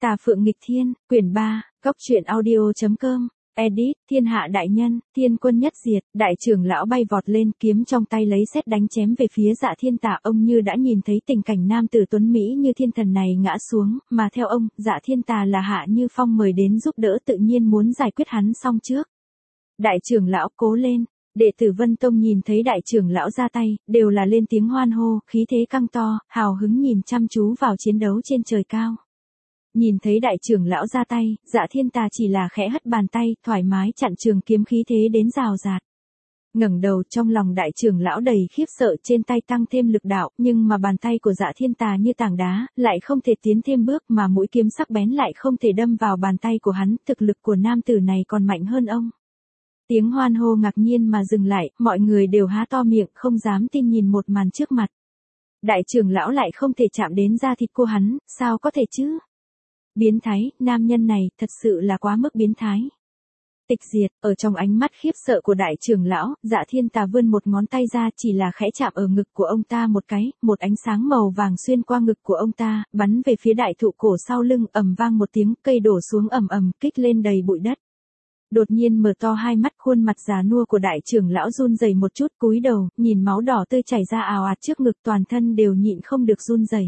Tà Phượng Nghịch Thiên, quyển 3, Góc truyện audio.com, edit, thiên hạ đại nhân, thiên quân nhất diệt, đại trưởng lão bay vọt lên, kiếm trong tay lấy sét đánh chém về phía Dạ Thiên Tà. Ông như đã nhìn thấy tình cảnh nam tử tuấn Mỹ như thiên thần này ngã xuống, mà theo ông, Dạ Thiên Tà là Hạ Như Phong mời đến giúp đỡ, tự nhiên muốn giải quyết hắn xong trước. Đại trưởng lão cố lên. Đệ tử Vân Tông nhìn thấy đại trưởng lão ra tay, đều là lên tiếng hoan hô, khí thế căng to, hào hứng nhìn chăm chú vào chiến đấu trên trời cao. Nhìn thấy đại trưởng lão ra tay, Dạ Thiên Tà chỉ là khẽ hất bàn tay, thoải mái chặn trường kiếm khí thế đến rào rạt. Ngẩng đầu, trong lòng đại trưởng lão đầy khiếp sợ, trên tay tăng thêm lực đạo, nhưng mà bàn tay của Dạ Thiên Tà như tảng đá, lại không thể tiến thêm bước, mà mũi kiếm sắc bén lại không thể đâm vào bàn tay của hắn, thực lực của nam tử này còn mạnh hơn ông. Tiếng hoan hô ngạc nhiên mà dừng lại, mọi người đều há to miệng, không dám tin nhìn một màn trước mặt. Đại trưởng lão lại không thể chạm đến da thịt cô hắn, sao có thể chứ? Biến thái, nam nhân này, thật sự là quá mức biến thái. Tịch diệt, ở trong ánh mắt khiếp sợ của đại trưởng lão, Dạ Thiên Tà vươn một ngón tay ra, chỉ là khẽ chạm ở ngực của ông ta một cái, một ánh sáng màu vàng xuyên qua ngực của ông ta, bắn về phía đại thụ cổ sau lưng, ầm vang một tiếng, cây đổ xuống ầm ầm, kích lên đầy bụi đất. Đột nhiên mở to hai mắt, khuôn mặt già nua của đại trưởng lão run rẩy một chút, cúi đầu, nhìn máu đỏ tươi chảy ra ào ạt trước ngực, toàn thân đều nhịn không được run rẩy.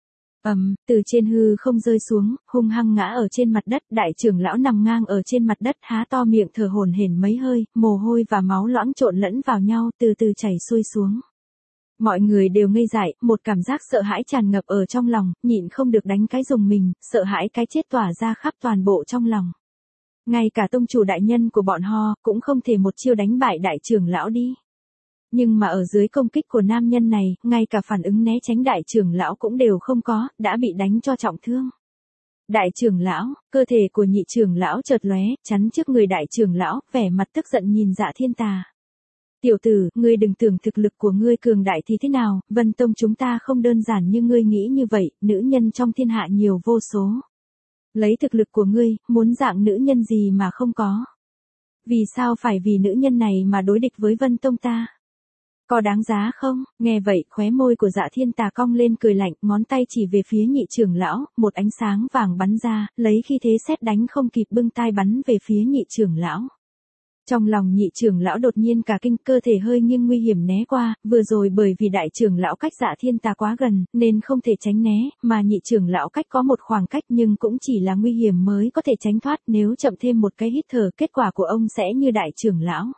Từ trên hư không rơi xuống, hung hăng ngã ở trên mặt đất, đại trưởng lão nằm ngang ở trên mặt đất, há to miệng thở hổn hển mấy hơi, mồ hôi và máu loãng trộn lẫn vào nhau, từ từ chảy xuôi xuống. Mọi người đều ngây dại, một cảm giác sợ hãi tràn ngập ở trong lòng, nhịn không được đánh cái rùng mình, sợ hãi cái chết tỏa ra khắp toàn bộ trong lòng. Ngay cả tông chủ đại nhân của bọn họ, cũng không thể một chiêu đánh bại đại trưởng lão đi. Nhưng mà ở dưới công kích của nam nhân này, ngay cả phản ứng né tránh đại trưởng lão cũng đều không có, đã bị đánh cho trọng thương. Đại trưởng lão, cơ thể của nhị trưởng lão chợt lóe, chắn trước người đại trưởng lão, vẻ mặt tức giận nhìn Dạ Thiên Tà. Tiểu tử, ngươi đừng tưởng thực lực của ngươi cường đại thì thế nào, Vân Tông chúng ta không đơn giản như ngươi nghĩ như vậy, nữ nhân trong thiên hạ nhiều vô số. Lấy thực lực của ngươi, muốn dạng nữ nhân gì mà không có. Vì sao phải vì nữ nhân này mà đối địch với Vân Tông ta? Có đáng giá không? Nghe vậy, khóe môi của Dạ Thiên Tà cong lên cười lạnh, ngón tay chỉ về phía nhị trưởng lão, một ánh sáng vàng bắn ra, lấy khi thế sét đánh không kịp bưng tai bắn về phía nhị trưởng lão. Trong lòng nhị trưởng lão đột nhiên cả kinh, cơ thể hơi nghiêng nguy hiểm né qua, vừa rồi bởi vì đại trưởng lão cách Dạ Thiên Tà quá gần, nên không thể tránh né, mà nhị trưởng lão cách có một khoảng cách nhưng cũng chỉ là nguy hiểm mới có thể tránh thoát, nếu chậm thêm một cái hít thở, kết quả của ông sẽ như đại trưởng lão.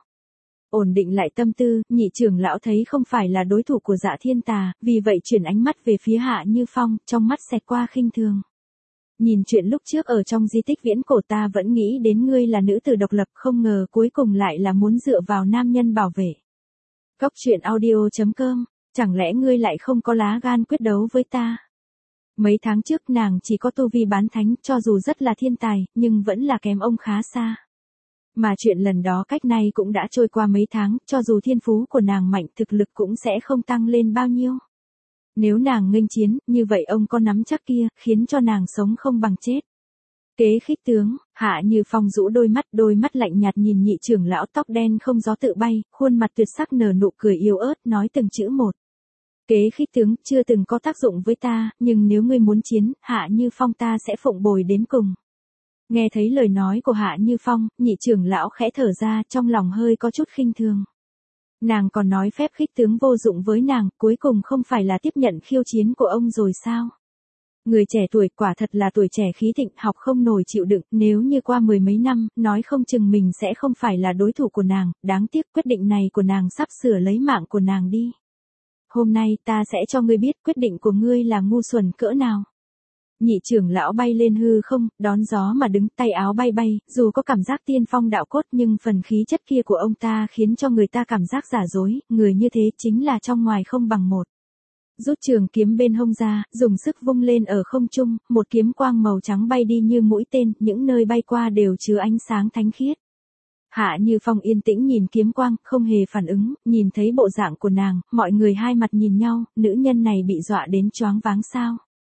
Ổn định lại tâm tư, nhị trưởng lão thấy không phải là đối thủ của Dạ Thiên Tà, vì vậy chuyển ánh mắt về phía Hạ Như Phong, trong mắt xẹt qua khinh thường. Nhìn chuyện lúc trước ở trong di tích viễn cổ, ta vẫn nghĩ đến ngươi là nữ tử độc lập, không ngờ cuối cùng lại là muốn dựa vào nam nhân bảo vệ. Góc truyện audio.com, chẳng lẽ ngươi lại không có lá gan quyết đấu với ta? Mấy tháng trước nàng chỉ có tu vi bán thánh, cho dù rất là thiên tài, nhưng vẫn là kém ông khá xa. Mà chuyện lần đó cách nay cũng đã trôi qua mấy tháng, cho dù thiên phú của nàng mạnh, thực lực cũng sẽ không tăng lên bao nhiêu. Nếu nàng nghênh chiến, như vậy ông có nắm chắc kia, khiến cho nàng sống không bằng chết. Kế khích tướng, Hạ Như Phong rũ đôi mắt lạnh nhạt nhìn nhị trưởng lão tóc đen không gió tự bay, khuôn mặt tuyệt sắc nở nụ cười yếu ớt, nói từng chữ một. Kế khích tướng, chưa từng có tác dụng với ta, nhưng nếu ngươi muốn chiến, Hạ Như Phong ta sẽ phụng bồi đến cùng. Nghe thấy lời nói của Hạ Như Phong, nhị trưởng lão khẽ thở ra, trong lòng hơi có chút khinh thường. Nàng còn nói phép khích tướng vô dụng với nàng, cuối cùng không phải là tiếp nhận khiêu chiến của ông rồi sao? Người trẻ tuổi quả thật là tuổi trẻ khí thịnh, học không nổi chịu đựng, nếu như qua mười mấy năm, nói không chừng mình sẽ không phải là đối thủ của nàng, đáng tiếc quyết định này của nàng sắp sửa lấy mạng của nàng đi. Hôm nay ta sẽ cho ngươi biết quyết định của ngươi là ngu xuẩn cỡ nào. Nhị trưởng lão bay lên hư không, đón gió mà đứng, tay áo bay bay, dù có cảm giác tiên phong đạo cốt nhưng phần khí chất kia của ông ta khiến cho người ta cảm giác giả dối, người như thế chính là trong ngoài không bằng một. Rút trường kiếm bên hông ra, dùng sức vung lên ở không trung, một kiếm quang màu trắng bay đi như mũi tên, những nơi bay qua đều chứa ánh sáng thánh khiết. Hạ Như Phong yên tĩnh nhìn kiếm quang, không hề phản ứng, nhìn thấy bộ dạng của nàng, mọi người hai mặt nhìn nhau, nữ nhân này bị dọa đến choáng váng sao?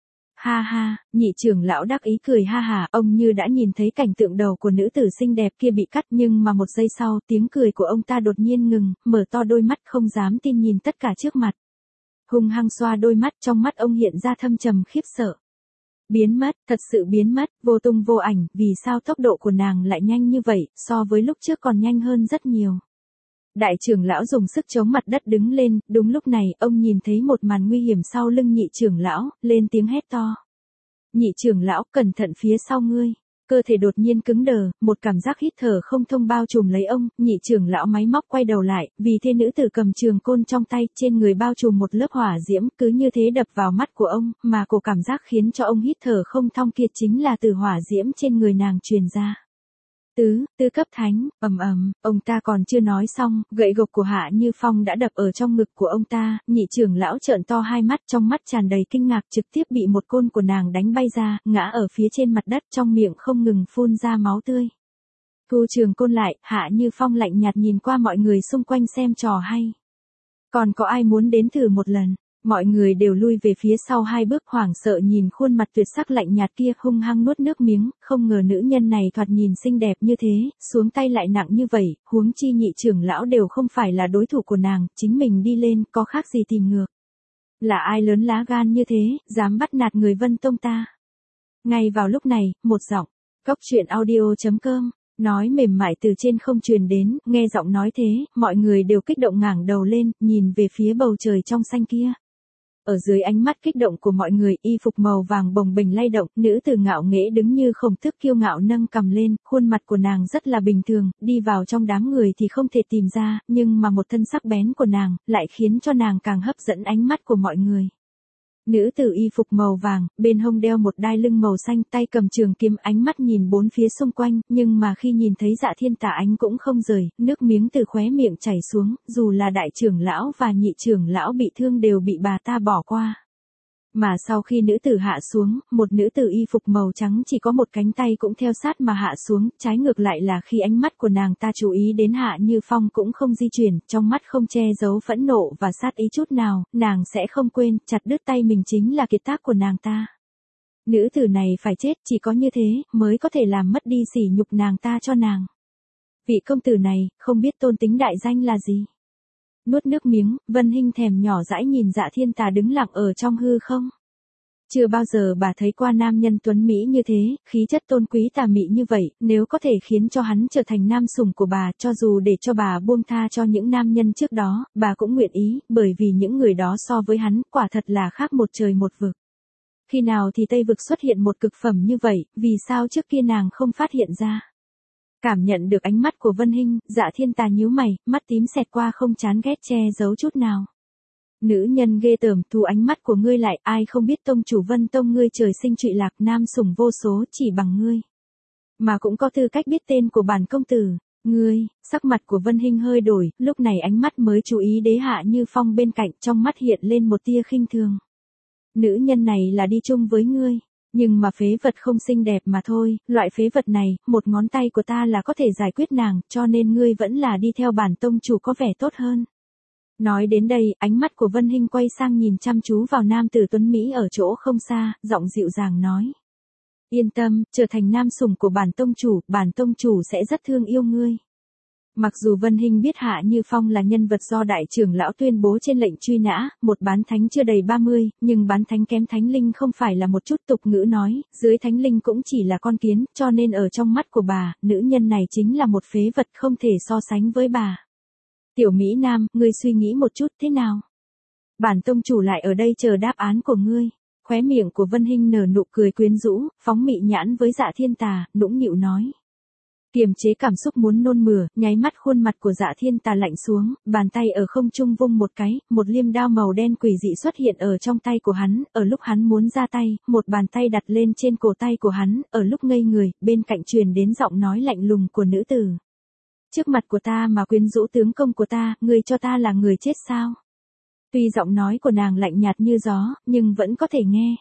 Ha ha, nhị trưởng lão đắc ý cười ha hả, ông như đã nhìn thấy cảnh tượng đầu của nữ tử xinh đẹp kia bị cắt, nhưng mà một giây sau, tiếng cười của ông ta đột nhiên ngừng, mở to đôi mắt không dám tin nhìn tất cả trước mặt. Hung hăng xoa đôi mắt, trong mắt ông hiện ra thâm trầm khiếp sợ. Biến mất, thật sự biến mất, vô tung vô ảnh, vì sao tốc độ của nàng lại nhanh như vậy, so với lúc trước còn nhanh hơn rất nhiều. Đại trưởng lão dùng sức chống mặt đất đứng lên, đúng lúc này, ông nhìn thấy một màn nguy hiểm sau lưng nhị trưởng lão, lên tiếng hét to. Nhị trưởng lão, cẩn thận phía sau ngươi. Cơ thể đột nhiên cứng đờ, một cảm giác hít thở không thông bao trùm lấy ông, nhị trưởng lão máy móc quay đầu lại, vì thế nữ tử cầm trường côn trong tay, trên người bao trùm một lớp hỏa diễm, cứ như thế đập vào mắt của ông, mà cổ cảm giác khiến cho ông hít thở không thông kia chính là từ hỏa diễm trên người nàng truyền ra. Tứ cấp thánh, ông ta còn chưa nói xong, gậy gộc của Hạ Như Phong đã đập ở trong ngực của ông ta, nhị trưởng lão trợn to hai mắt, trong mắt tràn đầy kinh ngạc, trực tiếp bị một côn của nàng đánh bay ra, ngã ở phía trên mặt đất, trong miệng không ngừng phun ra máu tươi. Thu trường côn lại, Hạ Như Phong lạnh nhạt nhìn qua mọi người xung quanh xem trò hay. Còn có ai muốn đến thử một lần? Mọi người đều lui về phía sau hai bước, hoảng sợ nhìn khuôn mặt tuyệt sắc lạnh nhạt kia, hung hăng nuốt nước miếng, không ngờ nữ nhân này thoạt nhìn xinh đẹp như thế, xuống tay lại nặng như vậy, huống chi nhị trưởng lão đều không phải là đối thủ của nàng, chính mình đi lên, có khác gì tìm ngược. Là ai lớn lá gan như thế, dám bắt nạt người Vân Tông ta? Ngay vào lúc này, một giọng, coctruyện.audio.com nói mềm mại từ trên không truyền đến, nghe giọng nói thế, mọi người đều kích động ngẩng đầu lên, nhìn về phía bầu trời trong xanh kia. Ở dưới ánh mắt kích động của mọi người, y phục màu vàng bồng bềnh lay động, nữ tử ngạo nghễ đứng như khổng tước kiêu ngạo nâng cằm lên, khuôn mặt của nàng rất là bình thường, đi vào trong đám người thì không thể tìm ra, nhưng mà một thân sắc bén của nàng, lại khiến cho nàng càng hấp dẫn ánh mắt của mọi người. Nữ tử y phục màu vàng, bên hông đeo một đai lưng màu xanh, tay cầm trường kiếm, ánh mắt nhìn bốn phía xung quanh, nhưng mà khi nhìn thấy Dạ Thiên Tà ánh cũng không rời, nước miếng từ khóe miệng chảy xuống, dù là đại trưởng lão và nhị trưởng lão bị thương đều bị bà ta bỏ qua. Mà sau khi nữ tử hạ xuống, một nữ tử y phục màu trắng chỉ có một cánh tay cũng theo sát mà hạ xuống, trái ngược lại là khi ánh mắt của nàng ta chú ý đến Hạ Như Phong cũng không di chuyển, trong mắt không che giấu phẫn nộ và sát ý chút nào, nàng sẽ không quên, chặt đứt tay mình chính là kiệt tác của nàng ta. Nữ tử này phải chết, chỉ có như thế, mới có thể làm mất đi sỉ nhục nàng ta cho nàng. Vị công tử này, không biết tôn tính đại danh là gì? Nuốt nước miếng, Vân Hinh thèm nhỏ dãi nhìn Dạ Thiên Tà đứng lặng ở trong hư không. Chưa bao giờ bà thấy qua nam nhân tuấn Mỹ như thế, khí chất tôn quý tà mị như vậy, nếu có thể khiến cho hắn trở thành nam sủng của bà, cho dù để cho bà buông tha cho những nam nhân trước đó, bà cũng nguyện ý, bởi vì những người đó so với hắn, quả thật là khác một trời một vực. Khi nào thì Tây vực xuất hiện một cực phẩm như vậy, vì sao trước kia nàng không phát hiện ra? Cảm nhận được ánh mắt của Vân Hinh, Dạ Thiên Tà nhíu mày, mắt tím xẹt qua không chán ghét che giấu chút nào. Nữ nhân ghê tởm, thu ánh mắt của ngươi lại, ai không biết tông chủ Vân Tông ngươi trời sinh trụy lạc, nam sủng vô số, chỉ bằng ngươi mà cũng có tư cách biết tên của bản công tử. Ngươi, sắc mặt của Vân Hinh hơi đổi, lúc này ánh mắt mới chú ý đế Hạ Như Phong bên cạnh, trong mắt hiện lên một tia khinh thường. Nữ nhân này là đi chung với ngươi. Nhưng mà phế vật không xinh đẹp mà thôi, loại phế vật này, một ngón tay của ta là có thể giải quyết nàng, cho nên ngươi vẫn là đi theo bản tông chủ có vẻ tốt hơn. Nói đến đây, ánh mắt của Vân Hinh quay sang nhìn chăm chú vào nam tử tuấn Mỹ ở chỗ không xa, giọng dịu dàng nói. Yên tâm, trở thành nam sủng của bản tông chủ sẽ rất thương yêu ngươi. Mặc dù Vân Hinh biết Hạ Như Phong là nhân vật do đại trưởng lão tuyên bố trên lệnh truy nã, một bán thánh chưa đầy 30, nhưng bán thánh kém thánh linh không phải là một chút tục ngữ nói, dưới thánh linh cũng chỉ là con kiến, cho nên ở trong mắt của bà, nữ nhân này chính là một phế vật không thể so sánh với bà. Tiểu Mỹ Nam, ngươi suy nghĩ một chút thế nào? Bản tông chủ lại ở đây chờ đáp án của ngươi. Khóe miệng của Vân Hinh nở nụ cười quyến rũ, phóng mị nhãn với Dạ Thiên Tà, nũng nịu nói. Kiềm chế cảm xúc muốn nôn mửa, nháy mắt khuôn mặt của Dạ Thiên Tà lạnh xuống, bàn tay ở không trung vung một cái, một liêm đao màu đen quỷ dị xuất hiện ở trong tay của hắn, ở lúc hắn muốn ra tay, một bàn tay đặt lên trên cổ tay của hắn, ở lúc ngây người, bên cạnh truyền đến giọng nói lạnh lùng của nữ tử. Trước mặt của ta mà quyến rũ tướng công của ta, ngươi cho ta là người chết sao? Tuy giọng nói của nàng lạnh nhạt như gió, nhưng vẫn có thể nghe.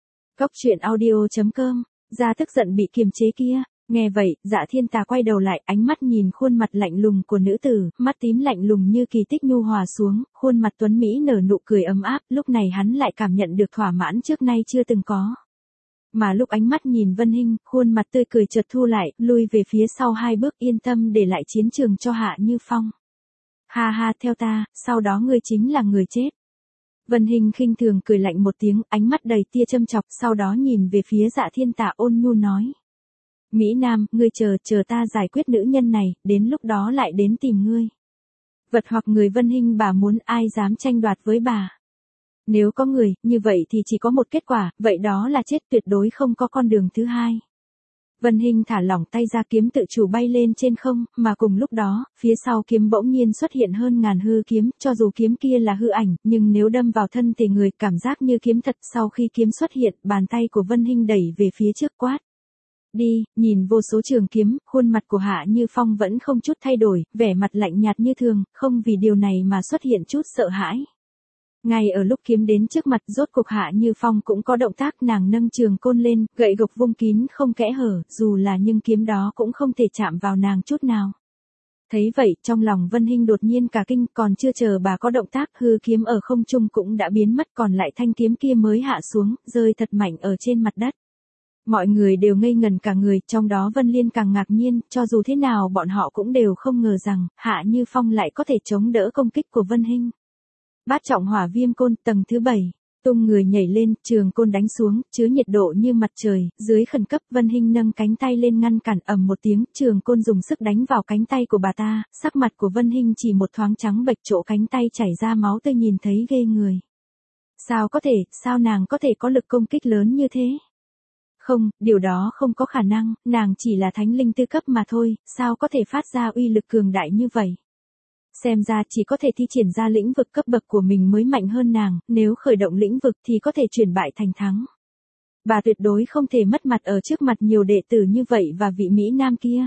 Coctruyện.audio.com, ra tức giận bị kiềm chế kia. Nghe vậy, Dạ Thiên Tà quay đầu lại, ánh mắt nhìn khuôn mặt lạnh lùng của nữ tử, mắt tím lạnh lùng như kỳ tích nhu hòa xuống, khuôn mặt tuấn Mỹ nở nụ cười ấm áp, lúc này hắn lại cảm nhận được thỏa mãn trước nay chưa từng có. Mà lúc ánh mắt nhìn Vân Hinh, khuôn mặt tươi cười chợt thu lại, lui về phía sau hai bước yên tâm để lại chiến trường cho Hạ Như Phong. Ha ha, theo ta, sau đó ngươi chính là người chết. Vân Hinh khinh thường cười lạnh một tiếng, ánh mắt đầy tia châm chọc, sau đó nhìn về phía Dạ Thiên Tà ôn nhu nói. Mỹ Nam, ngươi chờ ta giải quyết nữ nhân này, đến lúc đó lại đến tìm ngươi. Vật hoặc người Vân Hinh bà muốn, ai dám tranh đoạt với bà. Nếu có người, như vậy thì chỉ có một kết quả, vậy đó là chết, tuyệt đối không có con đường thứ hai. Vân Hinh thả lỏng tay ra, kiếm tự chủ bay lên trên không, mà cùng lúc đó, phía sau kiếm bỗng nhiên xuất hiện hơn ngàn hư kiếm, cho dù kiếm kia là hư ảnh, nhưng nếu đâm vào thân thể người, cảm giác như kiếm thật. Sau khi kiếm xuất hiện, bàn tay của Vân Hinh đẩy về phía trước quát. Đi, nhìn vô số trường kiếm, khuôn mặt của Hạ Như Phong vẫn không chút thay đổi, vẻ mặt lạnh nhạt như thường, không vì điều này mà xuất hiện chút sợ hãi. Ngay ở lúc kiếm đến trước mặt, rốt cuộc Hạ Như Phong cũng có động tác, nàng nâng trường côn lên, gậy gộc vung kín không kẽ hở, dù là nhưng kiếm đó cũng không thể chạm vào nàng chút nào. Thấy vậy, trong lòng Vân Hinh đột nhiên cả kinh, còn chưa chờ bà có động tác, hư kiếm ở không trung cũng đã biến mất, còn lại thanh kiếm kia mới hạ xuống, rơi thật mạnh ở trên mặt đất. Mọi người đều ngây ngần cả người, trong đó Vân Liên càng ngạc nhiên, cho dù thế nào bọn họ cũng đều không ngờ rằng, Hạ Như Phong lại có thể chống đỡ công kích của Vân Hinh. Bát trọng hỏa viêm côn, tầng thứ 7, tung người nhảy lên, trường côn đánh xuống, chứa nhiệt độ như mặt trời, dưới khẩn cấp Vân Hinh nâng cánh tay lên ngăn cản, ầm một tiếng, trường côn dùng sức đánh vào cánh tay của bà ta, sắc mặt của Vân Hinh chỉ một thoáng trắng bệch, chỗ cánh tay chảy ra máu tươi nhìn thấy ghê người. Sao nàng có thể có lực công kích lớn như thế? Không, điều đó không có khả năng, nàng chỉ là thánh linh tư cấp mà thôi, sao có thể phát ra uy lực cường đại như vậy? Xem ra chỉ có thể thi triển ra lĩnh vực cấp bậc của mình mới mạnh hơn nàng, nếu khởi động lĩnh vực thì có thể chuyển bại thành thắng. Bà tuyệt đối không thể mất mặt ở trước mặt nhiều đệ tử như vậy và vị Mỹ Nam kia.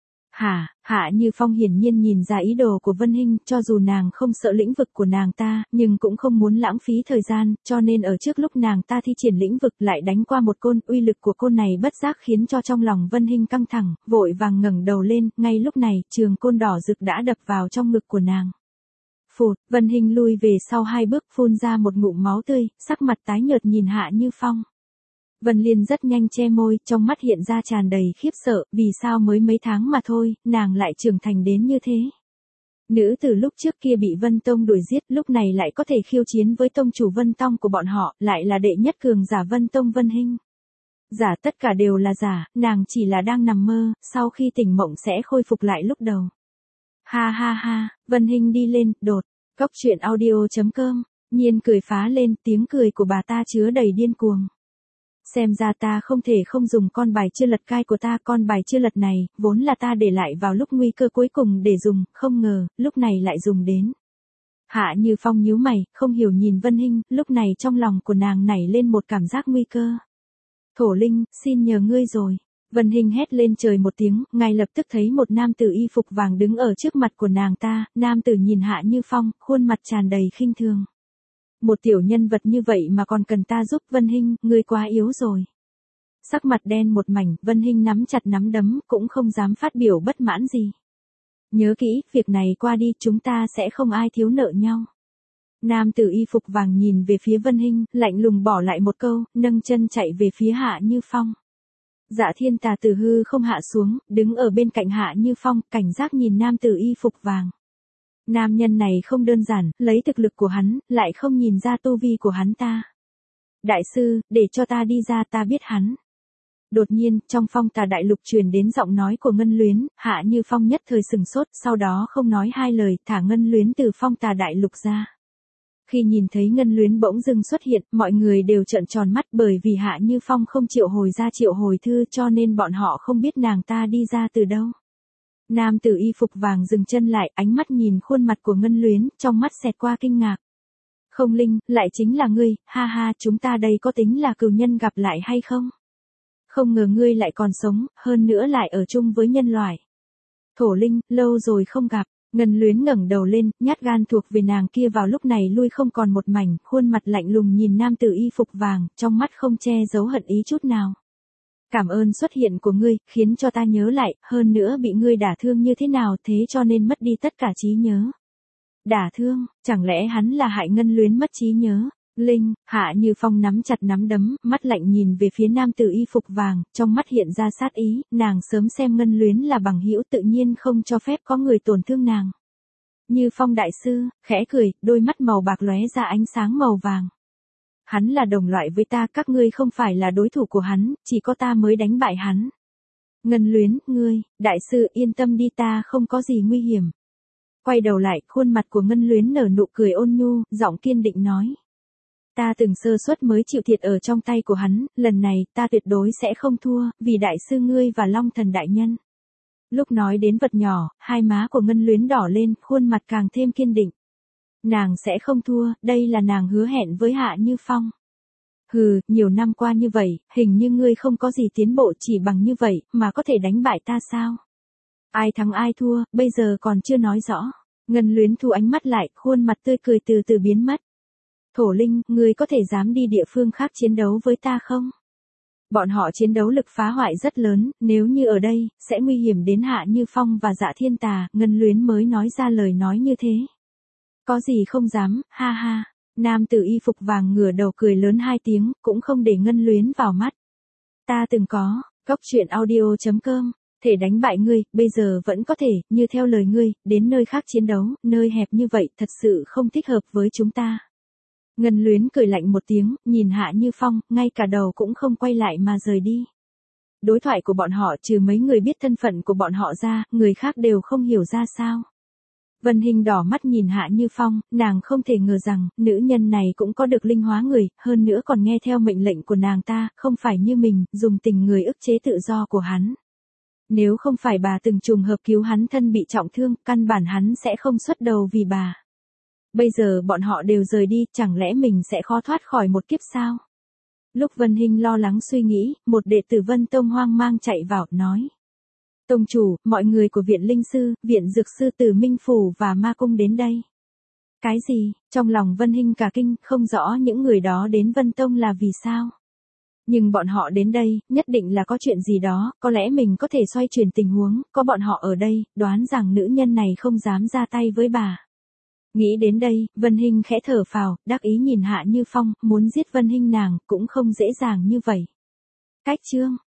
Hạ Như Phong hiển nhiên nhìn ra ý đồ của Vân Hinh, cho dù nàng không sợ lĩnh vực của nàng ta, nhưng cũng không muốn lãng phí thời gian, cho nên ở trước lúc nàng ta thi triển lĩnh vực lại đánh qua một côn, uy lực của côn này bất giác khiến cho trong lòng Vân Hinh căng thẳng, vội vàng ngẩng đầu lên, ngay lúc này, trường côn đỏ rực đã đập vào trong ngực của nàng. Phụt, Vân Hinh lui về sau 2 bước, phun ra một ngụm máu tươi, sắc mặt tái nhợt nhìn Hạ Như Phong. Vân Liên rất nhanh che môi, trong mắt hiện ra tràn đầy khiếp sợ, vì sao mới mấy tháng mà thôi, nàng lại trưởng thành đến như thế. Nữ từ lúc trước kia bị Vân Tông đuổi giết, lúc này lại có thể khiêu chiến với tông chủ Vân Tông của bọn họ, lại là đệ nhất cường giả Vân Tông Vân Hinh. Giả, tất cả đều là giả, nàng chỉ là đang nằm mơ, sau khi tỉnh mộng sẽ khôi phục lại lúc đầu. Ha ha ha, Vân Hinh đi lên, đột, Cóc Truyện Audio.com, Nhiên cười phá lên, tiếng cười của bà ta chứa đầy điên cuồng. Xem ra ta không thể không dùng con bài chưa lật cai của ta, con bài chưa lật này, vốn là ta để lại vào lúc nguy cơ cuối cùng để dùng, không ngờ, lúc này lại dùng đến. Hạ Như Phong nhíu mày, không hiểu nhìn Vân Hinh, lúc này trong lòng của nàng nảy lên một cảm giác nguy cơ. Thổ Linh, xin nhờ ngươi rồi. Vân Hinh hét lên trời một tiếng, ngay lập tức thấy một nam tử y phục vàng đứng ở trước mặt của nàng ta, nam tử nhìn Hạ Như Phong, khuôn mặt tràn đầy khinh thường. Một tiểu nhân vật như vậy mà còn cần ta giúp, Vân Hinh, ngươi quá yếu rồi. Sắc mặt đen một mảnh, Vân Hinh nắm chặt nắm đấm, cũng không dám phát biểu bất mãn gì. Nhớ kỹ, việc này qua đi, chúng ta sẽ không ai thiếu nợ nhau. Nam tử y phục vàng nhìn về phía Vân Hinh, lạnh lùng bỏ lại một câu, nâng chân chạy về phía Hạ Như Phong. Dạ Thiên Tà từ hư không hạ xuống, đứng ở bên cạnh Hạ Như Phong, cảnh giác nhìn nam tử y phục vàng. Nam nhân này không đơn giản, lấy thực lực của hắn, lại không nhìn ra tu vi của hắn ta. Đại sư, để cho ta đi ra, ta biết hắn. Đột nhiên, trong Phong Tà Đại Lục truyền đến giọng nói của Ngân Luyến, Hạ Như Phong nhất thời sừng sốt, sau đó không nói hai lời, thả Ngân Luyến từ Phong Tà Đại Lục ra. Khi nhìn thấy Ngân Luyến bỗng dưng xuất hiện, mọi người đều trợn tròn mắt, bởi vì Hạ Như Phong không triệu hồi ra triệu hồi thư, cho nên bọn họ không biết nàng ta đi ra từ đâu. Nam tử y phục vàng dừng chân lại, ánh mắt nhìn khuôn mặt của Ngân Luyến, trong mắt xẹt qua kinh ngạc. Không Linh, lại chính là ngươi, ha ha, chúng ta đây có tính là cừu nhân gặp lại hay không? Không ngờ ngươi lại còn sống, hơn nữa lại ở chung với nhân loại. Thổ Linh, lâu rồi không gặp. Ngân Luyến ngẩng đầu lên, nhát gan thuộc về nàng kia vào lúc này lui không còn một mảnh, khuôn mặt lạnh lùng nhìn nam tử y phục vàng, trong mắt không che giấu hận ý chút nào. Cảm ơn xuất hiện của ngươi, khiến cho ta nhớ lại, hơn nữa bị ngươi đả thương như thế nào, thế cho nên mất đi tất cả trí nhớ. Đả thương, chẳng lẽ hắn là hại Ngân Luyến mất trí nhớ? Linh, Hạ Như Phong nắm chặt nắm đấm, mắt lạnh nhìn về phía nam tử y phục vàng, trong mắt hiện ra sát ý, nàng sớm xem Ngân Luyến là bằng hữu, tự nhiên không cho phép có người tổn thương nàng. Như Phong đại sư, khẽ cười, đôi mắt màu bạc lóe ra ánh sáng màu vàng. Hắn là đồng loại với ta, các ngươi không phải là đối thủ của hắn, chỉ có ta mới đánh bại hắn. Ngân Luyến, ngươi, đại sư yên tâm đi, ta không có gì nguy hiểm. Quay đầu lại, khuôn mặt của Ngân Luyến nở nụ cười ôn nhu, giọng kiên định nói. Ta từng sơ suất mới chịu thiệt ở trong tay của hắn, lần này ta tuyệt đối sẽ không thua, vì đại sư ngươi và Long Thần đại nhân. Lúc nói đến vật nhỏ, hai má của Ngân Luyến đỏ lên, khuôn mặt càng thêm kiên định. Nàng sẽ không thua, đây là nàng hứa hẹn với Hạ Như Phong. Hừ, nhiều năm qua như vậy, hình như ngươi không có gì tiến bộ, chỉ bằng như vậy mà có thể đánh bại ta sao? Ai thắng ai thua, bây giờ còn chưa nói rõ. Ngân Luyến thu ánh mắt lại, khuôn mặt tươi cười từ từ biến mất. Thổ Linh, ngươi có thể dám đi địa phương khác chiến đấu với ta không? Bọn họ chiến đấu lực phá hoại rất lớn, nếu như ở đây, sẽ nguy hiểm đến Hạ Như Phong và Dạ Thiên Tà, Ngân Luyến mới nói ra lời nói như thế. Có gì không dám, ha ha. Nam tử y phục vàng ngửa đầu cười lớn hai tiếng, cũng không để Ngân Luyến vào mắt. Ta từng có, Cốc Truyện Audio.com, thể đánh bại ngươi, bây giờ vẫn có thể, như theo lời ngươi, đến nơi khác chiến đấu, nơi hẹp như vậy thật sự không thích hợp với chúng ta. Ngân Luyến cười lạnh một tiếng, nhìn Hạ Như Phong, ngay cả đầu cũng không quay lại mà rời đi. Đối thoại của bọn họ trừ mấy người biết thân phận của bọn họ ra, người khác đều không hiểu ra sao. Vân Hinh đỏ mắt nhìn Hạ Như Phong, nàng không thể ngờ rằng, nữ nhân này cũng có được linh hóa người, hơn nữa còn nghe theo mệnh lệnh của nàng ta, không phải như mình, dùng tình người ức chế tự do của hắn. Nếu không phải bà từng trùng hợp cứu hắn thân bị trọng thương, căn bản hắn sẽ không xuất đầu vì bà. Bây giờ bọn họ đều rời đi, chẳng lẽ mình sẽ khó thoát khỏi một kiếp sao? Lúc Vân Hinh lo lắng suy nghĩ, một đệ tử Vân Tông hoang mang chạy vào, nói. Tông chủ, mọi người của Viện Linh Sư, Viện Dược Sư từ Minh Phủ và Ma Cung đến đây. Cái gì? Trong lòng Vân Hinh cả kinh, không rõ những người đó đến Vân Tông là vì sao. Nhưng bọn họ đến đây, nhất định là có chuyện gì đó, có lẽ mình có thể xoay chuyển tình huống, có bọn họ ở đây, đoán rằng nữ nhân này không dám ra tay với bà. Nghĩ đến đây, Vân Hinh khẽ thở phào, đắc ý nhìn Hạ Như Phong, muốn giết Vân Hinh nàng, cũng không dễ dàng như vậy. Cách chương